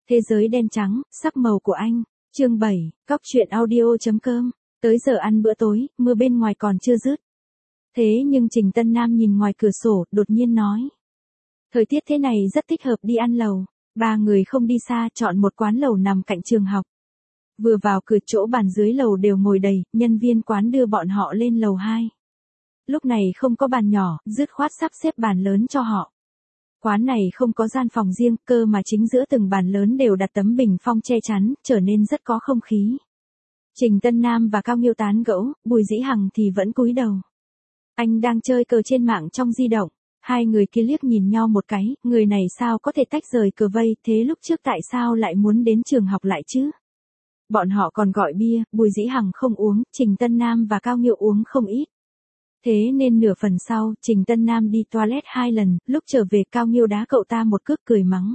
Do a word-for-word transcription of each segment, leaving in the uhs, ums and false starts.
Thế giới đen trắng, sắc màu của anh. Chương bảy, Cóc truyện audio.com. Tới giờ ăn bữa tối, mưa bên ngoài còn chưa dứt. Thế nhưng Trình Tân Nam nhìn ngoài cửa sổ, đột nhiên nói. Thời tiết thế này rất thích hợp đi ăn lầu. Ba người không đi xa, chọn một quán lầu nằm cạnh trường học. Vừa vào cửa, chỗ bàn dưới lầu đều ngồi đầy, nhân viên quán đưa bọn họ lên lầu hai. Lúc này không có bàn nhỏ, dứt khoát sắp xếp bàn lớn cho họ. Quán này không có gian phòng riêng, cơ mà chính giữa từng bàn lớn đều đặt tấm bình phong che chắn, trở nên rất có không khí. Trình Tân Nam và Cao Nghiêu tán gẫu, Bùi Dĩ Hằng thì vẫn cúi đầu. Anh đang chơi cờ trên mạng trong di động. Hai người kia liếc nhìn nhau một cái, người này sao có thể tách rời cờ vây, thế lúc trước tại sao lại muốn đến trường học lại chứ? Bọn họ còn gọi bia, Bùi Dĩ Hằng không uống, Trình Tân Nam và Cao Nghiêu uống không ít. Thế nên nửa phần sau, Trình Tân Nam đi toilet hai lần, lúc trở về Cao Nghiêu đá cậu ta một cước cười mắng.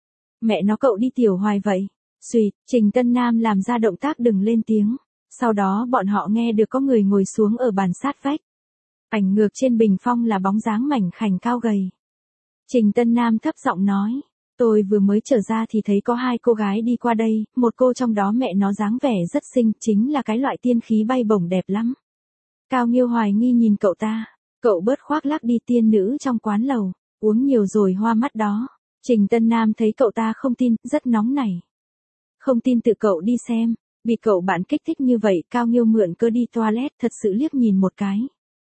Mẹ nó cậu đi tiểu hoài vậy. Xùyệt, Trình Tân Nam làm ra động tác đừng lên tiếng. Sau đó bọn họ nghe được có người ngồi xuống ở bàn sát vách. Ảnh ngược trên bình phong là bóng dáng mảnh khảnh cao gầy. Trình Tân Nam thấp giọng nói. Tôi vừa mới trở ra thì thấy có hai cô gái đi qua đây, một cô trong đó mẹ nó dáng vẻ rất xinh, chính là cái loại tiên khí bay bổng đẹp lắm. Cao Nghiêu hoài nghi nhìn cậu ta, cậu bớt khoác lác đi, tiên nữ trong quán lầu, uống nhiều rồi hoa mắt đó. Trình Tân Nam thấy cậu ta không tin, rất nóng nảy. Không tin tự cậu đi xem, bị cậu bạn kích thích như vậy, Cao Nghiêu mượn cơ đi toilet, thật sự liếc nhìn một cái.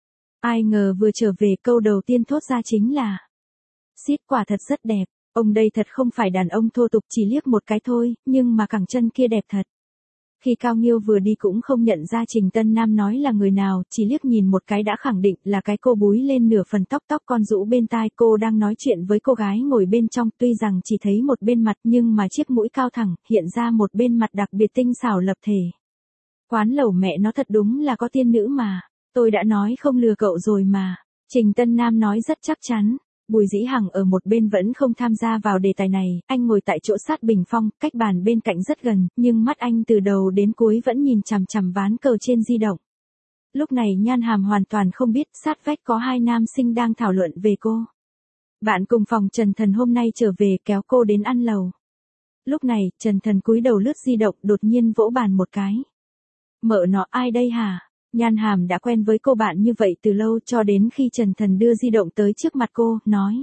Ai ngờ vừa trở về câu đầu tiên thốt ra chính là Xít quả thật rất đẹp, ông đây thật không phải đàn ông thô tục, chỉ liếc một cái thôi, nhưng mà cẳng chân kia đẹp thật. Khi Cao Nghiêu vừa đi cũng không nhận ra Trình Tân Nam nói là người nào, chỉ liếc nhìn một cái đã khẳng định là cái cô búi lên nửa phần tóc tóc con rũ bên tai, cô đang nói chuyện với cô gái ngồi bên trong, tuy rằng chỉ thấy một bên mặt nhưng mà chiếc mũi cao thẳng, hiện ra một bên mặt đặc biệt tinh xảo lập thể. Quán lẩu mẹ nó thật đúng là có tiên nữ mà, tôi đã nói không lừa cậu rồi mà, Trình Tân Nam nói rất chắc chắn. Bùi Dĩ Hằng ở một bên vẫn không tham gia vào đề tài này, anh ngồi tại chỗ sát bình phong, cách bàn bên cạnh rất gần, nhưng mắt anh từ đầu đến cuối vẫn nhìn chằm chằm ván cờ trên di động. Lúc này Nhan Hàm hoàn toàn không biết, sát vách có hai nam sinh đang thảo luận về cô. Bạn cùng phòng Trần Thần hôm nay trở về kéo cô đến ăn lầu. Lúc này, Trần Thần cúi đầu lướt di động, đột nhiên vỗ bàn một cái. Mợ nó ai đây hả? Nhan Hàm đã quen với cô bạn như vậy từ lâu, cho đến khi Trần Thần đưa di động tới trước mặt cô, nói.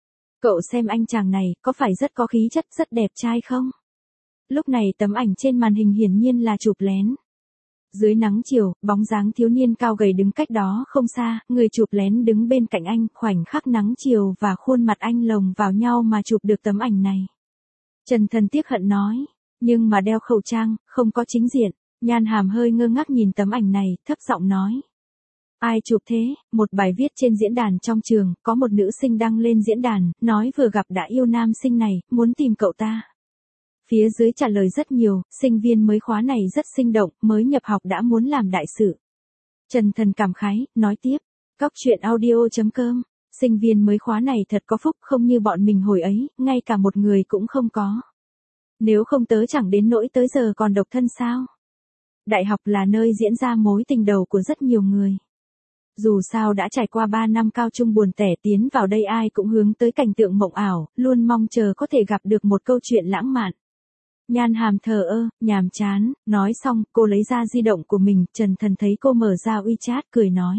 Cậu xem anh chàng này, có phải rất có khí chất, rất đẹp trai không? Lúc này tấm ảnh trên màn hình hiển nhiên là chụp lén. Dưới nắng chiều, bóng dáng thiếu niên cao gầy đứng cách đó không xa, người chụp lén đứng bên cạnh anh, khoảnh khắc nắng chiều và khuôn mặt anh lồng vào nhau mà chụp được tấm ảnh này. Trần Thần tiếc hận nói, nhưng mà đeo khẩu trang, không có chính diện. Nhan Hàm hơi ngơ ngác nhìn tấm ảnh này, thấp giọng nói. Ai chụp thế? Một bài viết trên diễn đàn trong trường, có một nữ sinh đăng lên diễn đàn, nói vừa gặp đã yêu nam sinh này, muốn tìm cậu ta. Phía dưới trả lời rất nhiều, sinh viên mới khóa này rất sinh động, mới nhập học đã muốn làm đại sự. Trần Thần cảm khái, nói tiếp, Cóc truyện audio.com, sinh viên mới khóa này thật có phúc, không như bọn mình hồi ấy, ngay cả một người cũng không có. Nếu không tớ chẳng đến nỗi tới giờ còn độc thân sao? Đại học là nơi diễn ra mối tình đầu của rất nhiều người. Dù sao đã trải qua ba năm cao trung buồn tẻ, tiến vào đây ai cũng hướng tới cảnh tượng mộng ảo, luôn mong chờ có thể gặp được một câu chuyện lãng mạn. Nhan Hàm thờ ơ, nhàm chán, nói xong, cô lấy ra di động của mình, Trần Thần thấy cô mở ra WeChat, cười nói.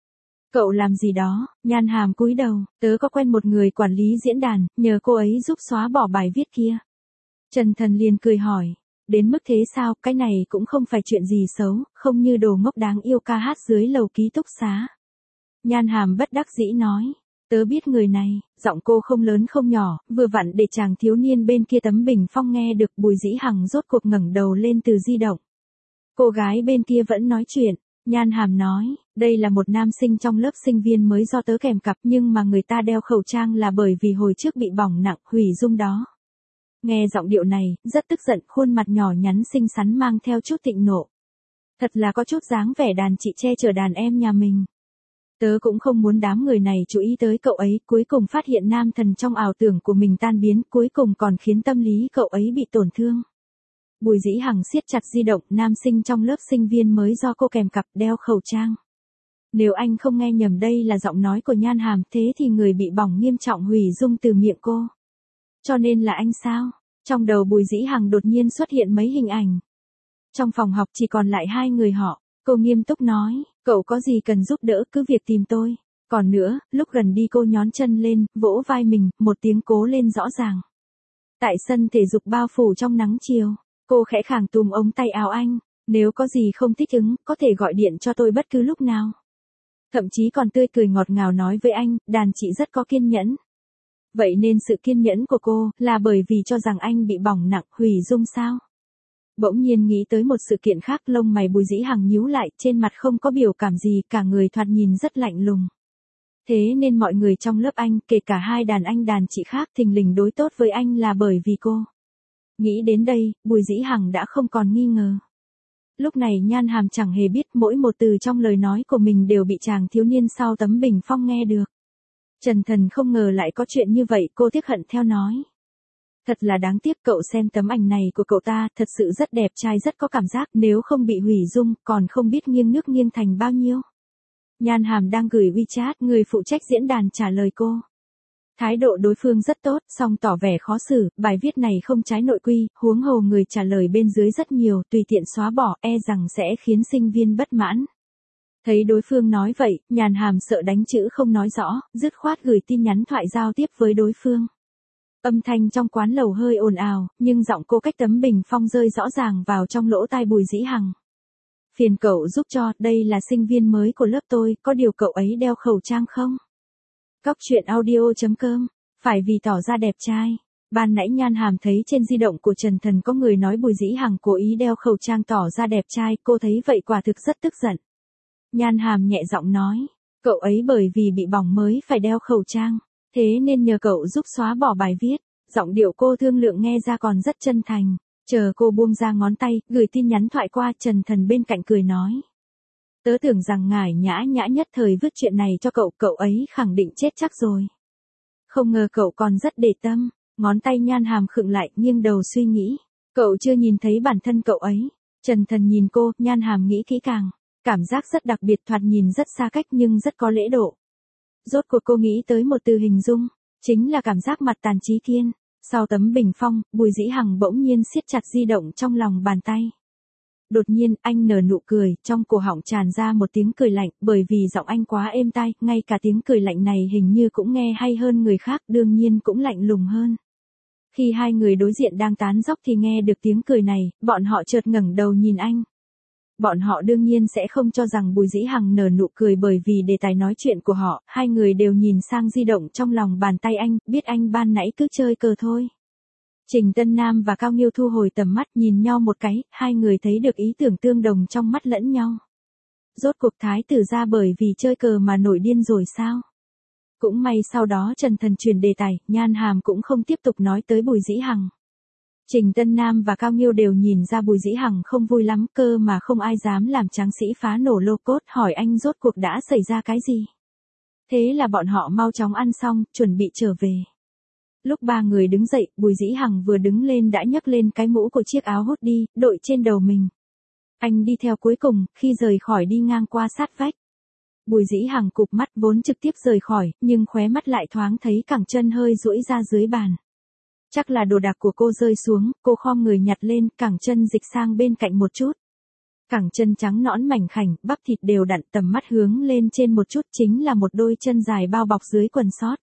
Cậu làm gì đó? Nhan Hàm cúi đầu, tớ có quen một người quản lý diễn đàn, nhờ cô ấy giúp xóa bỏ bài viết kia. Trần Thần liền cười hỏi. Đến mức thế sao, cái này cũng không phải chuyện gì xấu, không như đồ ngốc đáng yêu ca hát dưới lầu ký túc xá. Nhan Hàm bất đắc dĩ nói, tớ biết người này, giọng cô không lớn không nhỏ, vừa vặn để chàng thiếu niên bên kia tấm bình phong nghe được. Bùi Dĩ Hằng rốt cuộc ngẩng đầu lên từ di động. Cô gái bên kia vẫn nói chuyện, Nhan Hàm nói, đây là một nam sinh trong lớp sinh viên mới do tớ kèm cặp, nhưng mà người ta đeo khẩu trang là bởi vì hồi trước bị bỏng nặng, hủy dung đó. Nghe giọng điệu này, rất tức giận, khuôn mặt nhỏ nhắn xinh xắn mang theo chút thịnh nộ. Thật là có chút dáng vẻ đàn chị che chở đàn em nhà mình. Tớ cũng không muốn đám người này chú ý tới cậu ấy, cuối cùng phát hiện nam thần trong ảo tưởng của mình tan biến, cuối cùng còn khiến tâm lý cậu ấy bị tổn thương. Bùi Dĩ Hằng siết chặt di động, nam sinh trong lớp sinh viên mới do cô kèm cặp, đeo khẩu trang. Nếu anh không nghe nhầm đây là giọng nói của Nhan Hàm, thế thì người bị bỏng nghiêm trọng hủy dung từ miệng cô. Cho nên là anh sao? Trong đầu Bùi Dĩ Hằng đột nhiên xuất hiện mấy hình ảnh. Trong phòng học chỉ còn lại hai người họ, cô nghiêm túc nói, cậu có gì cần giúp đỡ cứ việc tìm tôi. Còn nữa, lúc gần đi cô nhón chân lên, vỗ vai mình, một tiếng cố lên rõ ràng. Tại sân thể dục bao phủ trong nắng chiều, cô khẽ khàng túm ống tay áo anh, nếu có gì không thích ứng, có thể gọi điện cho tôi bất cứ lúc nào. Thậm chí còn tươi cười ngọt ngào nói với anh, đàn chị rất có kiên nhẫn. Vậy nên sự kiên nhẫn của cô, là bởi vì cho rằng anh bị bỏng nặng, hủy dung sao? Bỗng nhiên nghĩ tới một sự kiện khác, lông mày Bùi Dĩ Hằng nhíu lại, trên mặt không có biểu cảm gì, cả người thoạt nhìn rất lạnh lùng. Thế nên mọi người trong lớp anh, kể cả hai đàn anh đàn chị khác thình lình đối tốt với anh là bởi vì cô. Nghĩ đến đây, Bùi Dĩ Hằng đã không còn nghi ngờ. Lúc này Nhan Hàm chẳng hề biết mỗi một từ trong lời nói của mình đều bị chàng thiếu niên sau tấm bình phong nghe được. Trần Thần không ngờ lại có chuyện như vậy, cô tiếc hận theo nói. Thật là đáng tiếc, cậu xem tấm ảnh này của cậu ta, thật sự rất đẹp trai, rất có cảm giác, nếu không bị hủy dung, còn không biết nghiêng nước nghiêng thành bao nhiêu. Nhan Hàm đang gửi WeChat, người phụ trách diễn đàn trả lời cô. Thái độ đối phương rất tốt, song tỏ vẻ khó xử, bài viết này không trái nội quy, huống hồ người trả lời bên dưới rất nhiều, tùy tiện xóa bỏ, e rằng sẽ khiến sinh viên bất mãn. Thấy đối phương nói vậy, Nhan Hàm sợ đánh chữ không nói rõ, dứt khoát gửi tin nhắn thoại giao tiếp với đối phương. Âm thanh trong quán lẩu hơi ồn ào, nhưng giọng cô cách tấm bình phong rơi rõ ràng vào trong lỗ tai Bùi Dĩ Hằng. Phiền cậu giúp cho, đây là sinh viên mới của lớp tôi, có điều cậu ấy đeo khẩu trang không? Cóc truyện audio chấm com, phải vì tỏ ra đẹp trai. Ban nãy Nhan Hàm thấy trên di động của Trần Thần có người nói Bùi Dĩ Hằng cố ý đeo khẩu trang tỏ ra đẹp trai, cô thấy vậy quả thực rất tức giận. Nhan Hàm nhẹ giọng nói, cậu ấy bởi vì bị bỏng mới phải đeo khẩu trang, thế nên nhờ cậu giúp xóa bỏ bài viết. Giọng điệu cô thương lượng nghe ra còn rất chân thành. Chờ cô buông ra ngón tay, gửi tin nhắn thoại qua, Trần Thần bên cạnh cười nói. Tớ tưởng rằng ngài nhã nhã nhất thời vứt chuyện này cho cậu, cậu ấy khẳng định chết chắc rồi. Không ngờ cậu còn rất để tâm, ngón tay Nhan Hàm khựng lại, nghiêng đầu suy nghĩ. Cậu chưa nhìn thấy bản thân cậu ấy. Trần Thần nhìn cô, Nhan Hàm nghĩ kỹ càng. Cảm giác rất đặc biệt, thoạt nhìn rất xa cách nhưng rất có lễ độ. Rốt cuộc cô nghĩ tới một từ hình dung, chính là cảm giác mặt tàn trí kiên. Sau tấm bình phong, Bùi Dĩ Hằng bỗng nhiên siết chặt di động trong lòng bàn tay. Đột nhiên, anh nở nụ cười, trong cổ họng tràn ra một tiếng cười lạnh, bởi vì giọng anh quá êm tai, ngay cả tiếng cười lạnh này hình như cũng nghe hay hơn người khác, đương nhiên cũng lạnh lùng hơn. Khi hai người đối diện đang tán dóc thì nghe được tiếng cười này, bọn họ chợt ngẩng đầu nhìn anh. Bọn họ đương nhiên sẽ không cho rằng Bùi Dĩ Hằng nở nụ cười bởi vì đề tài nói chuyện của họ, hai người đều nhìn sang di động trong lòng bàn tay anh, biết anh ban nãy cứ chơi cờ thôi. Trình Tân Nam và Cao Nghiêu thu hồi tầm mắt nhìn nhau một cái, hai người thấy được ý tưởng tương đồng trong mắt lẫn nhau. Rốt cuộc thái tử ra bởi vì chơi cờ mà nổi điên rồi sao? Cũng may sau đó Trần Thần chuyển đề tài, Nhan Hàm cũng không tiếp tục nói tới Bùi Dĩ Hằng. Trình Tân Nam và Cao Nghiêu đều nhìn ra Bùi Dĩ Hằng không vui lắm, cơ mà không ai dám làm tráng sĩ phá nổ lô cốt, hỏi anh rốt cuộc đã xảy ra cái gì. Thế là bọn họ mau chóng ăn xong, chuẩn bị trở về. Lúc ba người đứng dậy, Bùi Dĩ Hằng vừa đứng lên đã nhấc lên cái mũ của chiếc áo hốt đi, đội trên đầu mình. Anh đi theo cuối cùng, khi rời khỏi đi ngang qua sát vách. Bùi Dĩ Hằng cụp mắt vốn trực tiếp rời khỏi, nhưng khóe mắt lại thoáng thấy cẳng chân hơi duỗi ra dưới bàn. Chắc là đồ đạc của cô rơi xuống, cô khom người nhặt lên, cẳng chân dịch sang bên cạnh một chút. Cẳng chân trắng nõn mảnh khảnh, bắp thịt đều đặn, tầm mắt hướng lên trên một chút, chính là một đôi chân dài bao bọc dưới quần sót.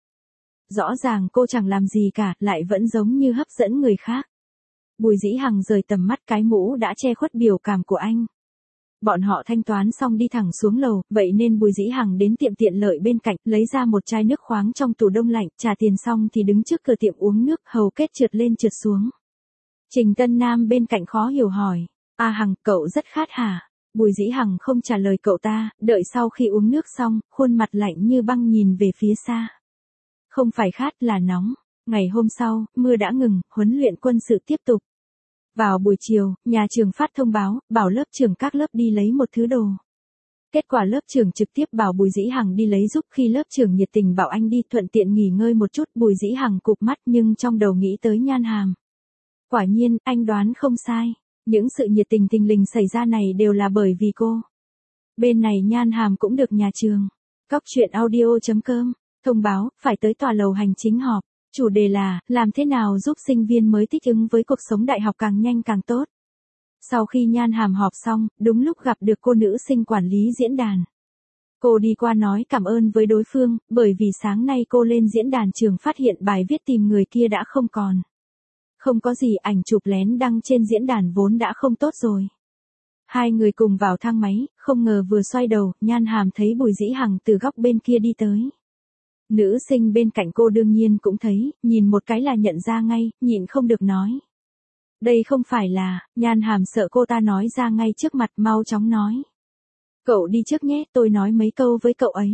Rõ ràng cô chẳng làm gì cả, lại vẫn giống như hấp dẫn người khác. Bùi Dĩ Hằng rời tầm mắt, cái mũ đã che khuất biểu cảm của anh. Bọn họ thanh toán xong đi thẳng xuống lầu, vậy nên Bùi Dĩ Hằng đến tiệm tiện lợi bên cạnh, lấy ra một chai nước khoáng trong tủ đông lạnh, trả tiền xong thì đứng trước cửa tiệm uống nước, hầu kết trượt lên trượt xuống. Trình Tân Nam bên cạnh khó hiểu hỏi, "A Hằng, cậu rất khát hả?" Bùi Dĩ Hằng không trả lời cậu ta, đợi sau khi uống nước xong, khuôn mặt lạnh như băng nhìn về phía xa. Không phải khát là nóng. Ngày hôm sau, mưa đã ngừng, huấn luyện quân sự tiếp tục. Vào buổi chiều, nhà trường phát thông báo, bảo lớp trưởng các lớp đi lấy một thứ đồ. Kết quả lớp trưởng trực tiếp bảo Bùi Dĩ Hằng đi lấy giúp, khi lớp trưởng nhiệt tình bảo anh đi thuận tiện nghỉ ngơi một chút, Bùi Dĩ Hằng cụp mắt nhưng trong đầu nghĩ tới Nhan Hàm. Quả nhiên, anh đoán không sai. Những sự nhiệt tình thình lình xảy ra này đều là bởi vì cô. Bên này Nhan Hàm cũng được nhà trường. Cóc truyện audio chấm com thông báo, phải tới tòa lầu hành chính họp. Chủ đề là, làm thế nào giúp sinh viên mới thích ứng với cuộc sống đại học càng nhanh càng tốt. Sau khi Nhan Hàm họp xong, đúng lúc gặp được cô nữ sinh quản lý diễn đàn. Cô đi qua nói cảm ơn với đối phương, bởi vì sáng nay cô lên diễn đàn trường phát hiện bài viết tìm người kia đã không còn. Không có gì, ảnh chụp lén đăng trên diễn đàn vốn đã không tốt rồi. Hai người cùng vào thang máy, không ngờ vừa xoay đầu, Nhan Hàm thấy Bùi Dĩ Hằng từ góc bên kia đi tới. Nữ sinh bên cạnh cô đương nhiên cũng thấy, nhìn một cái là nhận ra ngay, nhịn không được nói. Đây không phải là, Nhan Hàm sợ cô ta nói ra ngay trước mặt, mau chóng nói. Cậu đi trước nhé, tôi nói mấy câu với cậu ấy.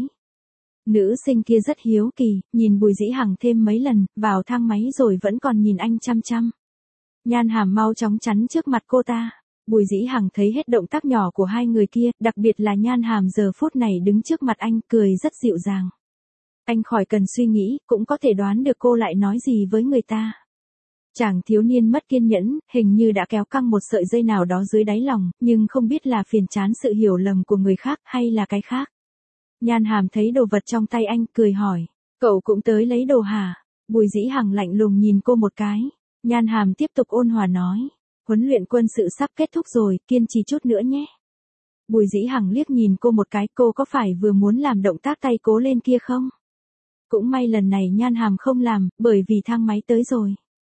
Nữ sinh kia rất hiếu kỳ, nhìn Bùi Dĩ Hằng thêm mấy lần, vào thang máy rồi vẫn còn nhìn anh chăm chăm. Nhan Hàm mau chóng chắn trước mặt cô ta. Bùi Dĩ Hằng thấy hết động tác nhỏ của hai người kia, đặc biệt là Nhan Hàm giờ phút này đứng trước mặt anh, cười rất dịu dàng. Anh khỏi cần suy nghĩ, cũng có thể đoán được cô lại nói gì với người ta. Chàng thiếu niên mất kiên nhẫn, hình như đã kéo căng một sợi dây nào đó dưới đáy lòng, nhưng không biết là phiền chán sự hiểu lầm của người khác hay là cái khác. Nhan Hàm thấy đồ vật trong tay anh, cười hỏi. Cậu cũng tới lấy đồ hả? Bùi Dĩ Hằng lạnh lùng nhìn cô một cái. Nhan Hàm tiếp tục ôn hòa nói. Huấn luyện quân sự sắp kết thúc rồi, kiên trì chút nữa nhé. Bùi Dĩ Hằng liếc nhìn cô một cái, cô có phải vừa muốn làm động tác tay cố lên kia không? Cũng may lần này Nhan Hàm không làm, bởi vì thang máy tới rồi.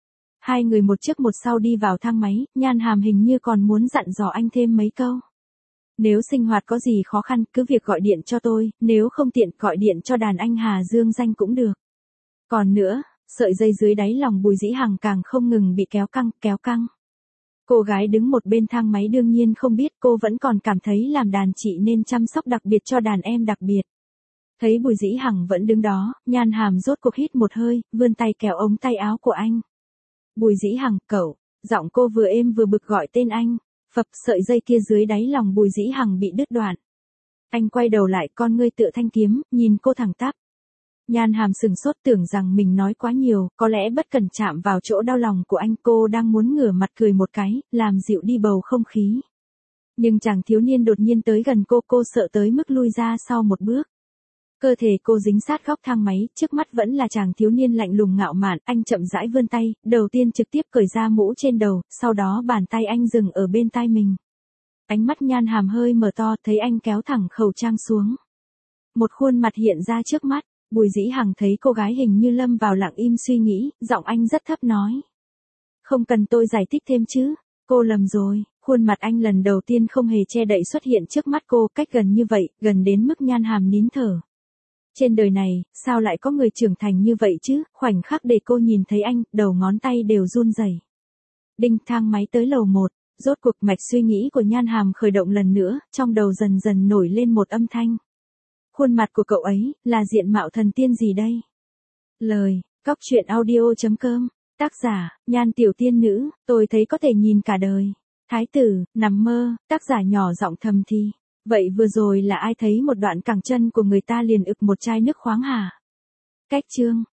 Hai người một trước một sau đi vào thang máy, Nhan Hàm hình như còn muốn dặn dò anh thêm mấy câu. Nếu sinh hoạt có gì khó khăn, cứ việc gọi điện cho tôi, nếu không tiện gọi điện cho đàn anh Hà Dương Danh cũng được. Còn nữa, sợi dây dưới đáy lòng Bùi Dĩ Hằng càng không ngừng bị kéo căng, kéo căng. Cô gái đứng một bên thang máy đương nhiên không biết, cô vẫn còn cảm thấy làm đàn chị nên chăm sóc đặc biệt cho đàn em đặc biệt. Thấy Bùi Dĩ Hằng vẫn đứng đó, Nhan Hàm rốt cuộc hít một hơi, vươn tay kéo ống tay áo của anh. Bùi Dĩ Hằng, cậu, giọng cô vừa êm vừa bực gọi tên anh, phập sợi dây kia dưới đáy lòng Bùi Dĩ Hằng bị đứt đoạn. Anh quay đầu lại, con ngươi tựa thanh kiếm, nhìn cô thẳng tắp. Nhan Hàm sừng sốt tưởng rằng mình nói quá nhiều, có lẽ bất cẩn chạm vào chỗ đau lòng của anh, cô đang muốn ngửa mặt cười một cái, làm dịu đi bầu không khí. Nhưng chàng thiếu niên đột nhiên tới gần cô, cô sợ tới mức lui ra sau một bước. Cơ thể cô dính sát góc thang máy, trước mắt vẫn là chàng thiếu niên lạnh lùng ngạo mạn, anh chậm rãi vươn tay, đầu tiên trực tiếp cởi ra mũ trên đầu, sau đó bàn tay anh dừng ở bên tai mình. Ánh mắt Nhan Hàm hơi mở to, thấy anh kéo thẳng khẩu trang xuống. Một khuôn mặt hiện ra trước mắt, Bùi Dĩ Hằng thấy cô gái hình như lâm vào lặng im suy nghĩ, giọng anh rất thấp nói. Không cần tôi giải thích thêm chứ, cô lầm rồi. Khuôn mặt anh lần đầu tiên không hề che đậy xuất hiện trước mắt cô, cách gần như vậy, gần đến mức Nhan Hàm nín thở. Trên đời này, sao lại có người trưởng thành như vậy chứ, khoảnh khắc để cô nhìn thấy anh, đầu ngón tay đều run rẩy. Đinh, thang máy tới lầu một, rốt cuộc mạch suy nghĩ của Nhan Hàm khởi động lần nữa, trong đầu dần dần nổi lên một âm thanh. Khuôn mặt của cậu ấy, là diện mạo thần tiên gì đây? Lời, Cóc Truyện Audio chấm com, tác giả, Nhan Tiểu Tiên Nữ, tôi thấy có thể nhìn cả đời. Thái tử, nằm mơ, tác giả nhỏ giọng thầm thì. Vậy vừa rồi là ai thấy một đoạn cẳng chân của người ta liền ực một chai nước khoáng hả? Cách chương.